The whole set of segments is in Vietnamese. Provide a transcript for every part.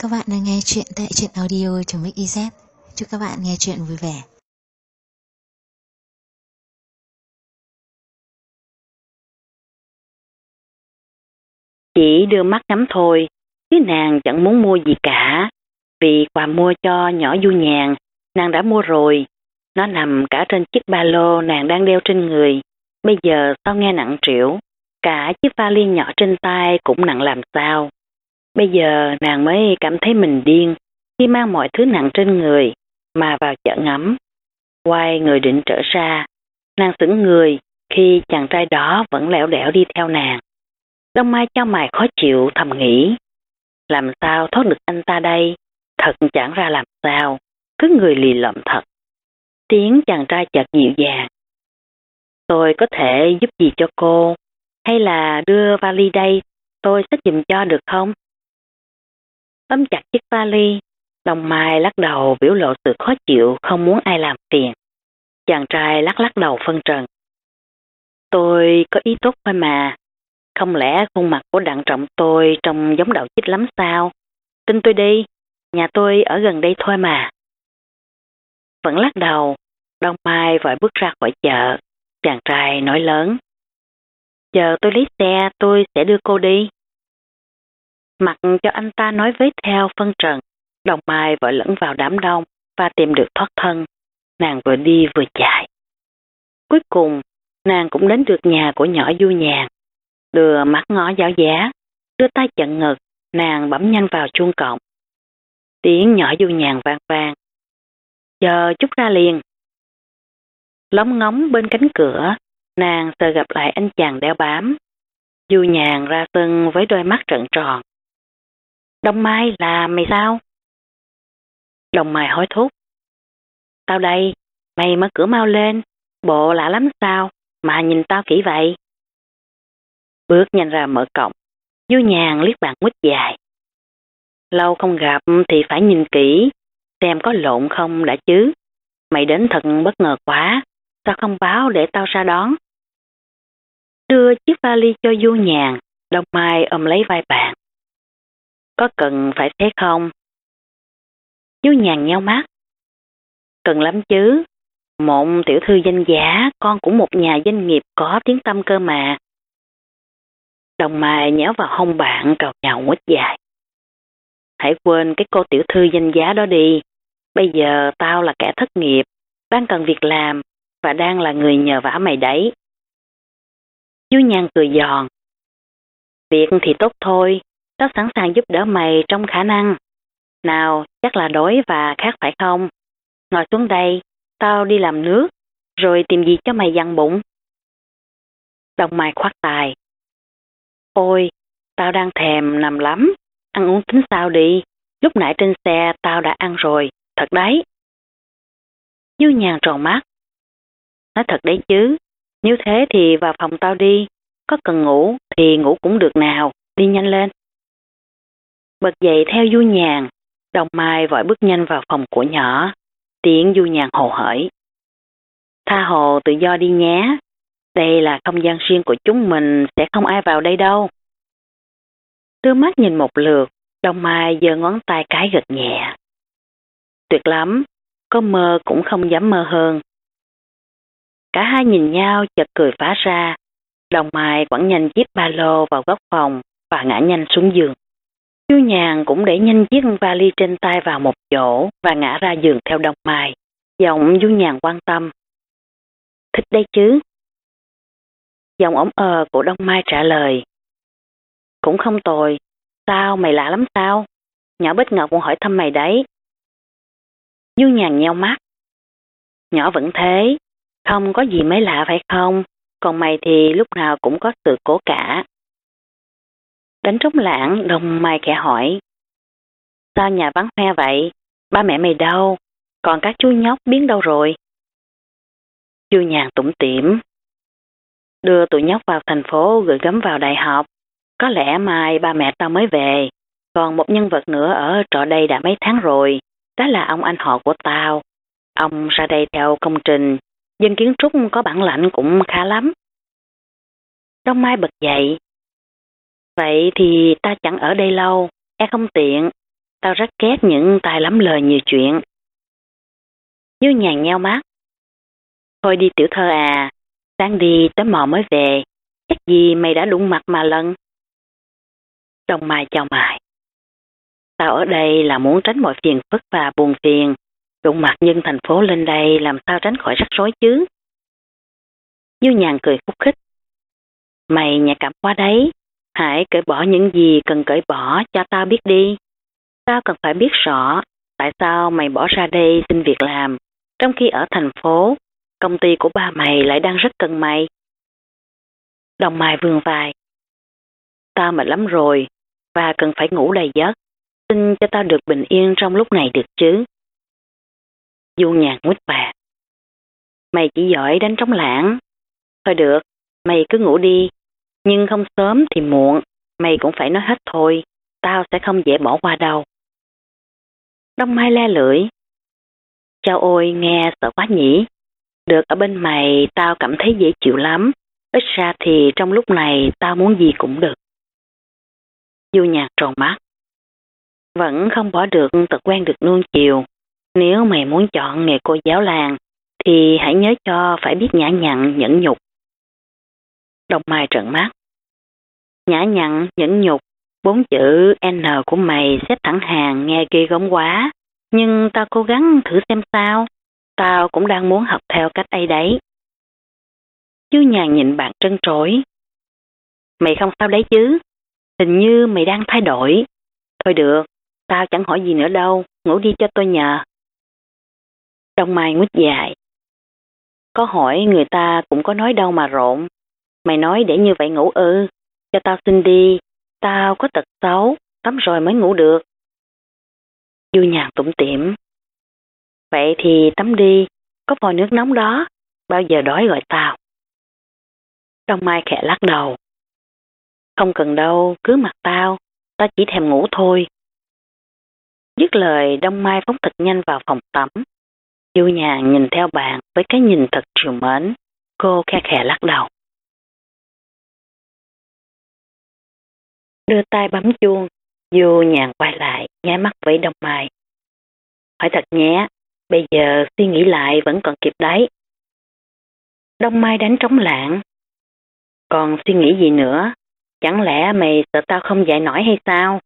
Các bạn đang nghe chuyện tại truyện audio.mix.iz. Chúc các bạn nghe chuyện vui vẻ. Chỉ đưa mắt ngắm thôi, chứ nàng chẳng muốn mua gì cả. Vì quà mua cho nhỏ Du Nhàn, nàng đã mua rồi. Nó nằm cả trên chiếc ba lô nàng đang đeo trên người. Bây giờ sao nghe nặng trĩu, cả chiếc vali nhỏ trên tay cũng nặng làm sao. Bây giờ nàng mới cảm thấy mình điên khi mang mọi thứ nặng trên người mà vào chợ ngắm. Quay người định trở ra, nàng sững người khi chàng trai đó vẫn lẻo đẻo đi theo nàng. Đông Mai chau mày khó chịu thầm nghĩ, làm sao thoát được anh ta đây, thật chẳng ra làm sao, cứ người lì lợm thật. Tiếng chàng trai chợt dịu dàng, tôi có thể giúp gì cho cô, hay là đưa vali đây, tôi xách giùm cho được không? Ôm chặt chiếc vali, Đông Mai lắc đầu biểu lộ sự khó chịu không muốn ai làm phiền. Chàng trai lắc lắc đầu phân trần, tôi có ý tốt thôi mà. Không lẽ khuôn mặt của Đặng Trọng tôi trông giống Đậu Chích lắm sao? Tin tôi đi, nhà tôi ở gần đây thôi mà. Vẫn lắc đầu, Đông Mai vội bước ra khỏi chợ. Chàng trai nói lớn, chờ tôi lấy xe tôi sẽ đưa cô đi. Mặc cho anh ta nói với theo phân trần, Đông Mai vội lẫn vào đám đông và tìm được thoát thân. Nàng vừa đi vừa chạy. Cuối cùng, nàng cũng đến được nhà của nhỏ Du Nhàn. Đưa mắt ngó giáo giá, đưa tay chặn ngực, nàng bấm nhanh vào chuông cổng. Tiếng nhỏ Du Nhàn vang vang. Chờ chút ra liền. Lóng ngóng bên cánh cửa, nàng sợ gặp lại anh chàng đeo bám. Du Nhàn ra sân với đôi mắt trợn tròn. Đông Mai, là mày sao? Đông Mai hối thúc. Tao đây, mày mở cửa mau lên, bộ lạ lắm sao, mà nhìn tao kỹ vậy. Bước nhanh ra mở cổng, Du Nhàn liếc bạn mít dài. Lâu không gặp thì phải nhìn kỹ, xem có lộn không đã chứ. Mày đến thật bất ngờ quá, sao không báo để tao ra đón? Đưa chiếc vali cho Du Nhàn, Đông Mai ôm lấy vai bạn. Có cần phải thế không? Du Nhàn nheo mắt. Cần lắm chứ, một tiểu thư danh giá, con của một nhà doanh nghiệp có tiếng tăm cơ mà. Đông Mai nhéo vào hông bạn cào nhào quýt dài. Hãy quên cái cô tiểu thư danh giá đó đi. Bây giờ tao là kẻ thất nghiệp, đang cần việc làm và đang là người nhờ vả mày đấy. Du Nhàn cười giòn. Việc thì tốt thôi, tao sẵn sàng giúp đỡ mày trong khả năng. Nào, chắc là đói và khát phải không? Ngồi xuống đây, tao đi làm nước, rồi tìm gì cho mày dằn bụng. Đông Mai khoát tay. Ôi, tao đang thèm nằm lắm, ăn uống tính sao đi, lúc nãy trên xe tao đã ăn rồi, thật đấy. Du Nhàn tròn mắt. Nói thật đấy chứ, nếu thế thì vào phòng tao đi, có cần ngủ thì ngủ cũng được nào, đi nhanh lên. Bật dậy theo Du Nhàn, Đông Mai vội bước nhanh vào phòng của nhỏ, tiếng Du Nhàn hồ hởi. Tha hồ tự do đi nhé, đây là không gian riêng của chúng mình, sẽ không ai vào đây đâu. Đưa mắt nhìn một lượt, Đông Mai giơ ngón tay cái gật nhẹ. Tuyệt lắm, có mơ cũng không dám mơ hơn. Cả hai nhìn nhau chợt cười phá ra. Đông Mai quẳng nhanh chiếc ba lô vào góc phòng và ngã nhanh xuống giường. Du Nhàn cũng để nhanh chiếc vali trên tay vào một chỗ và ngã ra giường theo Đông Mai. Giọng Du Nhàn quan tâm. Thích đấy chứ? Giọng ống của Đông Mai trả lời. Cũng không tồi. Sao, mày lạ lắm sao? Nhỏ Bích Ngọc cũng hỏi thăm mày đấy. Du Nhàn nheo mắt. Nhỏ vẫn thế, không có gì mới lạ phải không? Còn mày thì lúc nào cũng có sự cố cả. Đánh trống lãng, Đông Mai khẽ hỏi. Sao nhà vắng hoe vậy? Ba mẹ mày đâu? Còn các chú nhóc biến đâu rồi? Du Nhàn tủm tỉm. Đưa tụi nhóc vào thành phố gửi gắm vào đại học. Có lẽ mai ba mẹ tao mới về. Còn một nhân vật nữa ở trọ đây đã mấy tháng rồi. Đó là ông anh họ của tao. Ông ra đây theo công trình. Dân kiến trúc có bản lãnh cũng khá lắm. Đông Mai bật dậy. Vậy thì ta chẳng ở đây lâu. Em không tiện. Tao rất ghét những tài lắm lời nhiều chuyện. Du Nhàn nheo mắt. Thôi đi tiểu thơ à, sáng đi tới mò mới về, chắc gì mày đã đụng mặt mà lần. Đông Mai chào mày. Tao ở đây là muốn tránh mọi phiền phức và buồn phiền, đụng mặt dân thành phố lên đây làm sao tránh khỏi rắc rối chứ. Du Nhàn cười khúc khích. Mày nhạy cảm quá đấy, hãy cởi bỏ những gì cần cởi bỏ cho tao biết đi. Tao cần phải biết rõ tại sao mày bỏ ra đây xin việc làm, trong khi ở thành phố, công ty của ba mày lại đang rất cần mày. Đông Mai vươn vai. Tao mệt lắm rồi, và cần phải ngủ đầy giấc. Xin cho tao được bình yên trong lúc này được chứ. Du Nhàn nguyết bạc. Mày chỉ giỏi đánh trống lãng. Thôi được, mày cứ ngủ đi. Nhưng không sớm thì muộn, mày cũng phải nói hết thôi. Tao sẽ không dễ bỏ qua đâu. Đông Mai le lưỡi. Chao ôi, nghe sợ quá nhỉ. Được ở bên mày tao cảm thấy dễ chịu lắm. Ít ra thì trong lúc này tao muốn gì cũng được. Du Nhàn tròn mắt. Vẫn không bỏ được tật quen được nuông chiều. Nếu mày muốn chọn nghề cô giáo làng, thì hãy nhớ cho phải biết nhã nhặn, nhẫn nhục. Đông Mai trợn mắt. Nhã nhặn, nhẫn nhục, 4 chữ N của mày xếp thẳng hàng nghe ghê gớm quá. Nhưng tao cố gắng thử xem sao. Tao cũng đang muốn học theo cách ấy đấy. Du Nhàn nhìn bạn trân trối. Mày không sao đấy chứ? Hình như mày đang thay đổi. Thôi được, tao chẳng hỏi gì nữa đâu, ngủ đi cho tôi nhờ. Đông Mai nguyết dài. Có hỏi người ta cũng có nói đâu mà rộn. Mày nói để như vậy ngủ ư? Cho tao xin đi, tao có tật xấu, tắm rồi mới ngủ được. Du Nhàn tủm tỉm. Vậy thì tắm đi, có vòi nước nóng đó, bao giờ đói gọi tao. Đông Mai khẽ lắc đầu. Không cần đâu, cứ mặc tao chỉ thèm ngủ thôi. Dứt lời Đông Mai phóng thật nhanh vào phòng tắm. Du Nhàn nhìn theo bạn với cái nhìn thật trìu mến, cô khe khẽ lắc đầu. Đưa tay bấm chuông, Du Nhàn quay lại, nháy mắt với Đông Mai. Hỏi thật nhé, bây giờ suy nghĩ lại vẫn còn kịp đấy. Đông Mai đánh trống lảng. Còn suy nghĩ gì nữa? Chẳng lẽ mày sợ tao không dạy nổi hay sao?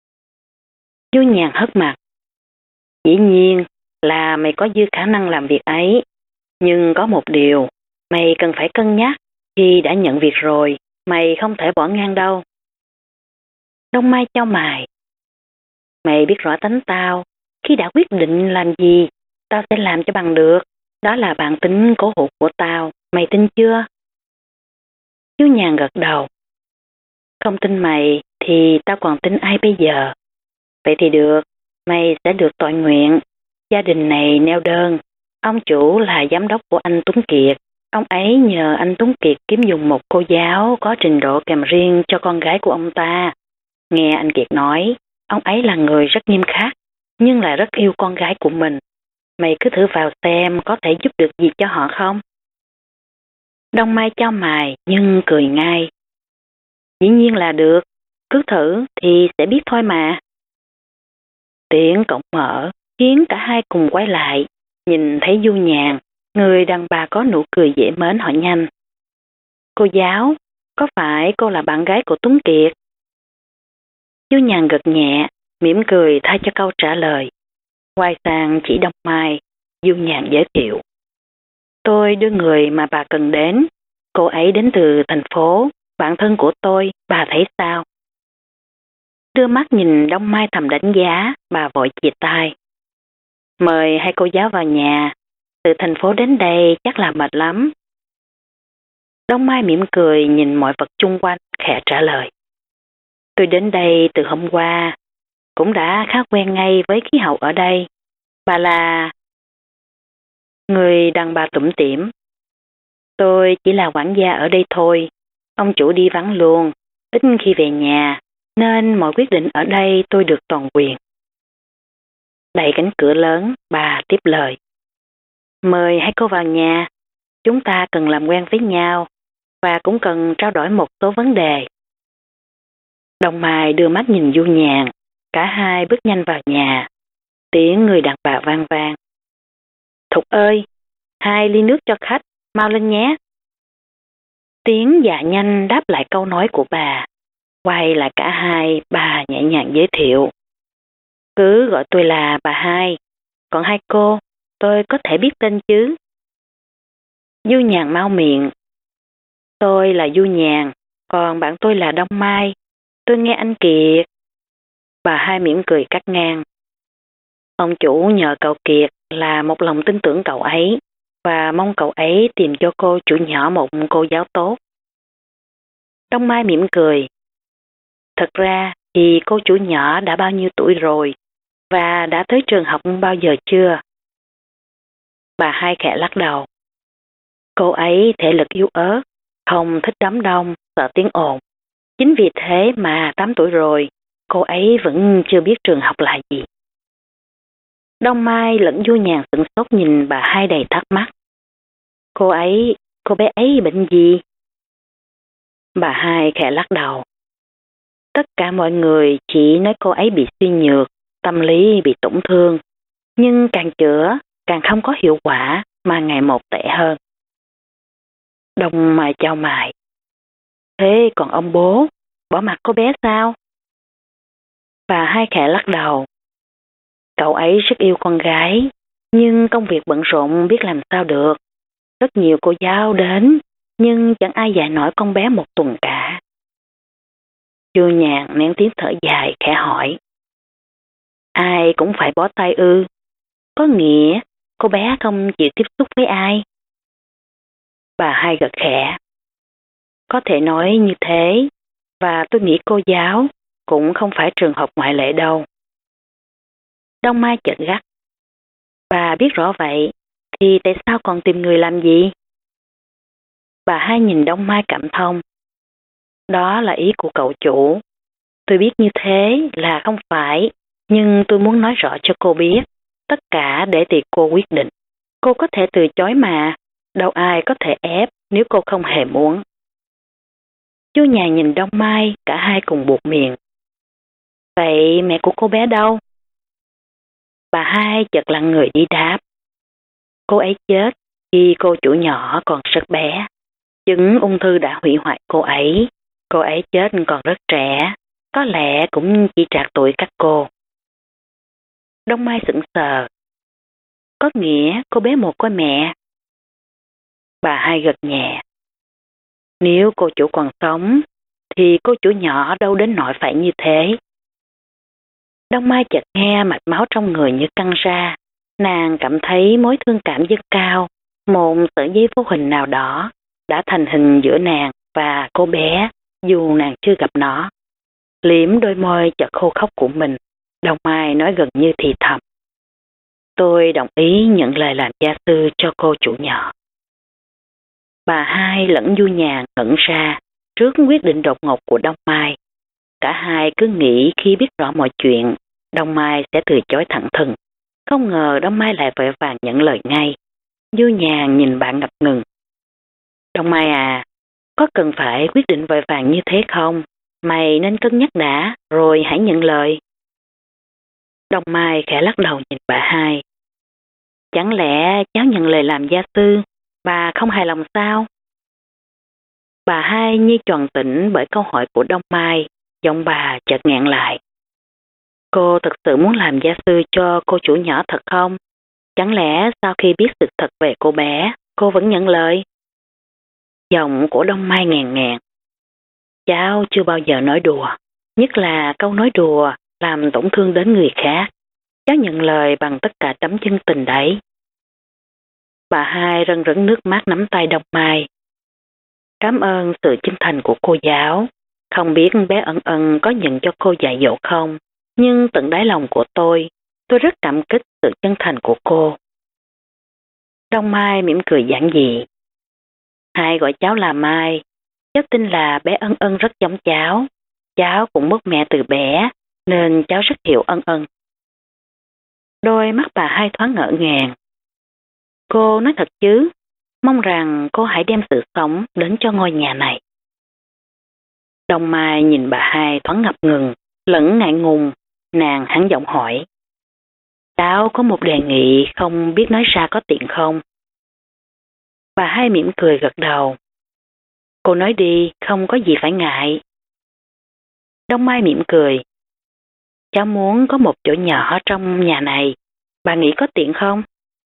Du Nhàn hất mặt. Dĩ nhiên là mày có dư khả năng làm việc ấy. Nhưng có một điều, mày cần phải cân nhắc. Khi đã nhận việc rồi, mày không thể bỏ ngang đâu. Đông Mai chau mày. Mày biết rõ tánh tao. Khi đã quyết định làm gì, tao sẽ làm cho bằng được. Đó là bản tính cố hữu của tao. Mày tin chưa? Du Nhàn gật đầu. Không tin mày thì tao còn tin ai bây giờ? Vậy thì được, mày sẽ được toại nguyện. Gia đình này neo đơn. Ông chủ là giám đốc của anh Tuấn Kiệt. Ông ấy nhờ anh Tuấn Kiệt kiếm dùng một cô giáo có trình độ kèm riêng cho con gái của ông ta. Nghe anh Kiệt nói, ông ấy là người rất nghiêm khắc, nhưng lại rất yêu con gái của mình. Mày cứ thử vào xem có thể giúp được gì cho họ không? Đông Mai chau mày nhưng cười ngay. Dĩ nhiên là được, cứ thử thì sẽ biết thôi mà. Tiếng cổng mở, khiến cả hai cùng quay lại, nhìn thấy Du Nhàn, người đàn bà có nụ cười dễ mến hỏi nhanh. Cô giáo, có phải cô là bạn gái của Tuấn Kiệt? Du Nhàn gật nhẹ, mỉm cười thay cho câu trả lời. Quay sang chỉ Đông Mai, Du Nhàn giới thiệu. Tôi đưa người mà bà cần đến. Cô ấy đến từ thành phố, bạn thân của tôi, bà thấy sao? Đưa mắt nhìn Đông Mai thầm đánh giá, bà vội chìa tay. Mời hai cô giáo vào nhà, từ thành phố đến đây chắc là mệt lắm. Đông Mai mỉm cười nhìn mọi vật chung quanh, khẽ trả lời. Tôi đến đây từ hôm qua, cũng đã khá quen ngay với khí hậu ở đây. Bà là... Người đàn bà tủm tỉm. Tôi chỉ là quản gia ở đây thôi, ông chủ đi vắng luôn, ít khi về nhà, nên mọi quyết định ở đây tôi được toàn quyền. Đẩy cánh cửa lớn, bà tiếp lời. Mời hai cô vào nhà, chúng ta cần làm quen với nhau, và cũng cần trao đổi một số vấn đề. Đông Mai đưa mắt nhìn Du Nhàn, Cả hai bước nhanh vào nhà. Tiếng người đàn bà vang vang. Thục ơi, 2 ly nước cho khách, mau lên nhé. Tiếng dạ nhanh đáp lại câu nói của bà. Quay lại cả hai, bà nhẹ nhàng giới thiệu. Cứ gọi tôi là bà Hai, còn hai cô, tôi có thể biết tên chứ? Du Nhàn mau miệng. Tôi là Du Nhàn, còn bạn tôi là Đông Mai. Tôi nghe anh Kiệt. Bà Hai mỉm cười cắt ngang. Ông chủ nhờ cậu Kiệt là một lòng tin tưởng cậu ấy và mong cậu ấy tìm cho cô chủ nhỏ một cô giáo tốt. Đông Mai mỉm cười. Thật ra thì cô chủ nhỏ đã bao nhiêu tuổi rồi và đã tới trường học bao giờ chưa? Bà Hai khẽ lắc đầu. Cô ấy thể lực yếu ớt, không thích đám đông, sợ tiếng ồn. Chính vì thế mà 8 tuổi rồi, cô ấy vẫn chưa biết trường học là gì. Đông Mai lẫn Du Nhàn sửng sốt nhìn bà Hai đầy thắc mắc. Cô bé ấy bệnh gì? Bà Hai khẽ lắc đầu. Tất cả mọi người chỉ nói cô ấy bị suy nhược, tâm lý bị tổn thương. Nhưng càng chữa, càng không có hiệu quả mà ngày một tệ hơn. Đông Mai chau mày. Thế còn ông bố, bỏ mặc cô bé sao? Bà Hai khẽ lắc đầu. Cậu ấy rất yêu con gái, nhưng công việc bận rộn biết làm sao được. Rất nhiều cô giáo đến, nhưng chẳng ai dạy nổi con bé một tuần cả. Du Nhàn nén tiếng thở dài khẽ hỏi. Ai cũng phải bó tay ư? Có nghĩa cô bé không chịu tiếp xúc với ai? Bà Hai gật khẽ. Có thể nói như thế, và tôi nghĩ cô giáo cũng không phải trường hợp ngoại lệ đâu. Đông Mai chợt gắt. Bà biết rõ vậy, thì tại sao còn tìm người làm gì? Bà Hai nhìn Đông Mai cảm thông. Đó là ý của cậu chủ. Tôi biết như thế là không phải, nhưng tôi muốn nói rõ cho cô biết. Tất cả để tùy cô quyết định. Cô có thể từ chối mà, đâu ai có thể ép nếu cô không hề muốn. Chú nhà nhìn Đông Mai, cả hai cùng buột miệng. Vậy mẹ của cô bé đâu? Bà Hai chợt lặng người đi đáp. Cô ấy chết khi cô chủ nhỏ còn rất bé. Chứng ung thư đã hủy hoại cô ấy. Cô ấy chết còn rất trẻ, có lẽ cũng chỉ trạc tuổi các cô. Đông Mai sững sờ. Có nghĩa cô bé mồ côi mẹ. Bà Hai gật nhẹ. Nếu cô chủ còn sống, thì cô chủ nhỏ đâu đến nỗi phải như thế. Đông Mai chợt nghe mạch máu trong người như căng ra. Nàng cảm thấy mối thương cảm dâng cao, một sợi dây vô hình nào đó đã thành hình giữa nàng và cô bé dù nàng chưa gặp nó. Liếm đôi môi chợt khô khốc của mình, Đông Mai nói gần như thì thầm. Tôi đồng ý nhận lời làm gia sư cho cô chủ nhỏ. Bà Hai lẫn Du Nhàn ngẩn ra trước quyết định đột ngột của Đông Mai. Cả hai cứ nghĩ khi biết rõ mọi chuyện, Đông Mai sẽ từ chối thẳng thừng. Không ngờ Đông Mai lại vội vàng nhận lời ngay. Du Nhàn nhìn bạn ngập ngừng. Đông Mai à, có cần phải quyết định vội vàng như thế không? Mày nên cân nhắc đã, rồi hãy nhận lời. Đông Mai khẽ lắc đầu nhìn bà Hai. Chẳng lẽ cháu nhận lời làm gia sư, bà không hài lòng sao? Bà Hai như choàng tỉnh bởi câu hỏi của Đông Mai, giọng bà chợt nghẹn lại. Cô thực sự muốn làm gia sư cho cô chủ nhỏ thật không? Chẳng lẽ sau khi biết sự thật về cô bé, cô vẫn nhận lời? Giọng của Đông Mai ngàn ngàn. Cháu chưa bao giờ nói đùa, nhất là câu nói đùa làm tổn thương đến người khác. Cháu nhận lời bằng tất cả tấm chân tình đấy. Bà Hai rưng rưng nước mắt nắm tay Đông Mai. Cảm ơn sự chân thành của cô giáo. Không biết bé Ân Ân có nhận cho cô dạy dỗ không, nhưng tận đáy lòng của tôi rất cảm kích sự chân thành của cô. Đông Mai mỉm cười giản dị. Hai gọi cháu là Mai. Cháu tin là bé Ân Ân rất giống cháu. Cháu cũng mất mẹ từ bé, nên cháu rất hiểu Ân Ân. Đôi mắt bà Hai thoáng ngỡ ngàng. Cô nói thật chứ? Mong rằng cô hãy đem sự sống đến cho ngôi nhà này. Đông Mai nhìn bà Hai thoáng ngập ngừng, lẫn ngại ngùng, nàng hắn giọng hỏi. Cháu có một đề nghị không biết nói ra có tiện không? Bà hai mỉm cười gật đầu. Cô nói đi, không có gì phải ngại. Đông Mai mỉm cười. Cháu muốn có một chỗ nhỏ trong nhà này, bà nghĩ có tiện không?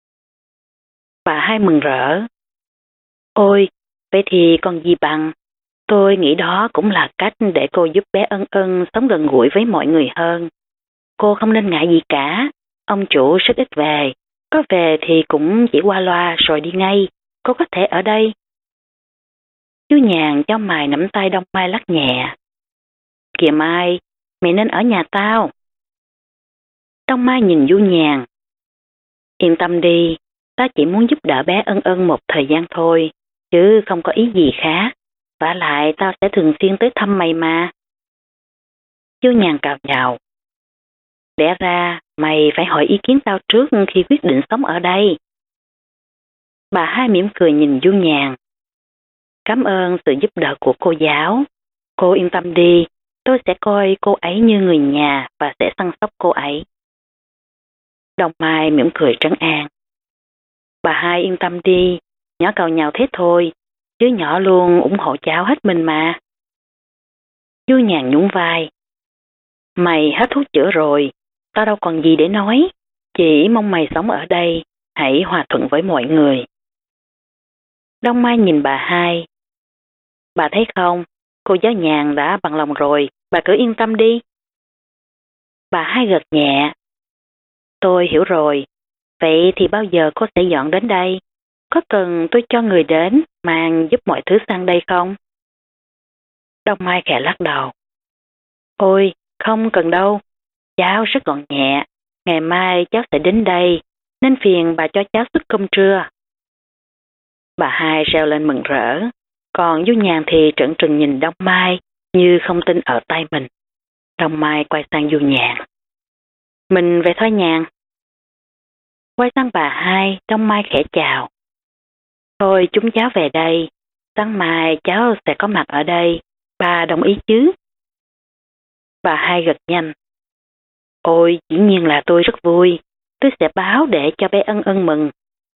Bà hai mừng rỡ. Ôi, vậy thì còn gì bằng. Tôi nghĩ đó cũng là cách để cô giúp bé Ân Ân sống gần gũi với mọi người hơn. Cô không nên ngại gì cả. Ông chủ rất ít về. Có về thì cũng chỉ qua loa rồi đi ngay. Cô có thể ở đây. Chú Nhàn cho mày nắm tay Đông Mai lắc nhẹ. Kìa Mai, mày nên ở nhà tao. Đông Mai nhìn Du Nhàn. Yên tâm đi, ta chỉ muốn giúp đỡ bé Ân Ân một thời gian thôi, chứ không có ý gì khác. Vả lại tao sẽ thường xuyên tới thăm mày mà. Du Nhàn cào nhào. Lẽ ra mày phải hỏi ý kiến tao trước khi quyết định sống ở đây. Bà hai mỉm cười nhìn Du Nhàn. Cảm ơn sự giúp đỡ của cô giáo. Cô yên tâm đi, tôi sẽ coi cô ấy như người nhà và sẽ săn sóc cô ấy. Đông Mai mỉm cười trấn an. Bà hai yên tâm đi, nhỏ cào nhào thế thôi, chứ nhỏ luôn ủng hộ cháu hết mình mà. Du Nhàn nhún vai. Mày hết thuốc chữa rồi, tao đâu còn gì để nói, chỉ mong mày sống ở đây, hãy hòa thuận với mọi người. Đông Mai nhìn bà hai. Bà thấy không, cô giáo Nhàn đã bằng lòng rồi, bà cứ yên tâm đi. Bà hai gật nhẹ. Tôi hiểu rồi, vậy thì bao giờ cô sẽ dọn đến đây? Có cần tôi cho người đến mang giúp mọi thứ sang đây không? Đông Mai khẽ lắc đầu. Ôi, không cần đâu, cháu rất gọn nhẹ, ngày mai cháu sẽ đến đây, nên phiền bà cho cháu suất cơm trưa. Bà hai reo lên mừng rỡ, còn Du Nhàn thì trợn trừng nhìn Đông Mai như không tin ở tay mình. Đông Mai quay sang Du Nhàn. Mình về thôi Nhàn. Quay sang bà hai, Đông Mai khẽ chào. Thôi chúng cháu về đây, sáng mai cháu sẽ có mặt ở đây, bà đồng ý chứ? Bà hai gật nhanh. Ôi, dĩ nhiên là tôi rất vui, tôi sẽ báo để cho bé Ân Ân mừng.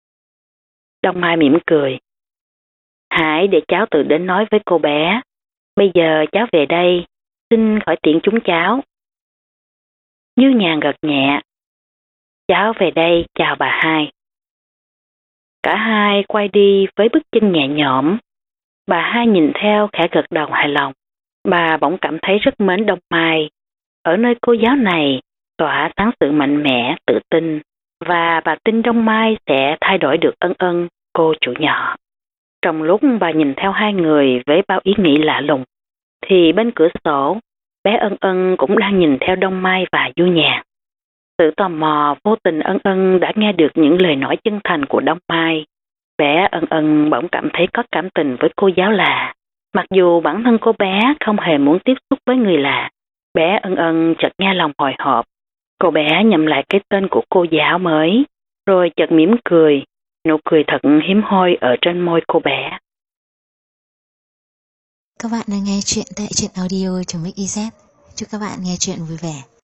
Đông Mai mỉm cười. Hãy để cháu tự đến nói với cô bé. Bây giờ cháu về đây, xin khỏi tiện chúng cháu. Như Nhàn gật nhẹ. Cháu về đây chào bà hai. Cả hai quay đi với bước chân nhẹ nhõm. Bà hai nhìn theo khẽ gật đầu hài lòng. Bà bỗng cảm thấy rất mến Đông Mai. Ở nơi cô giáo này tỏa sáng sự mạnh mẽ, tự tin. Và bà tin Đông Mai sẽ thay đổi được Ân Ân, cô chủ nhỏ. Trong lúc bà nhìn theo hai người với bao ý nghĩ lạ lùng, thì bên cửa sổ, bé Ân Ân cũng đang nhìn theo Đông Mai và Du Nhàn. Sự tò mò vô tình Ân Ân đã nghe được những lời nói chân thành của Đông Mai. Bé Ân Ân bỗng cảm thấy có cảm tình với cô giáo lạ. Mặc dù bản thân cô bé không hề muốn tiếp xúc với người lạ, bé Ân Ân chợt nghe lòng hồi hộp. Cô bé nhầm lại cái tên của cô giáo mới, rồi chợt mỉm cười, nụ cười thật hiếm hoi ở trên môi cô bé. Các bạn đang nghe chuyện tại truyện audio.mix.iz. Chúc các bạn nghe chuyện vui vẻ.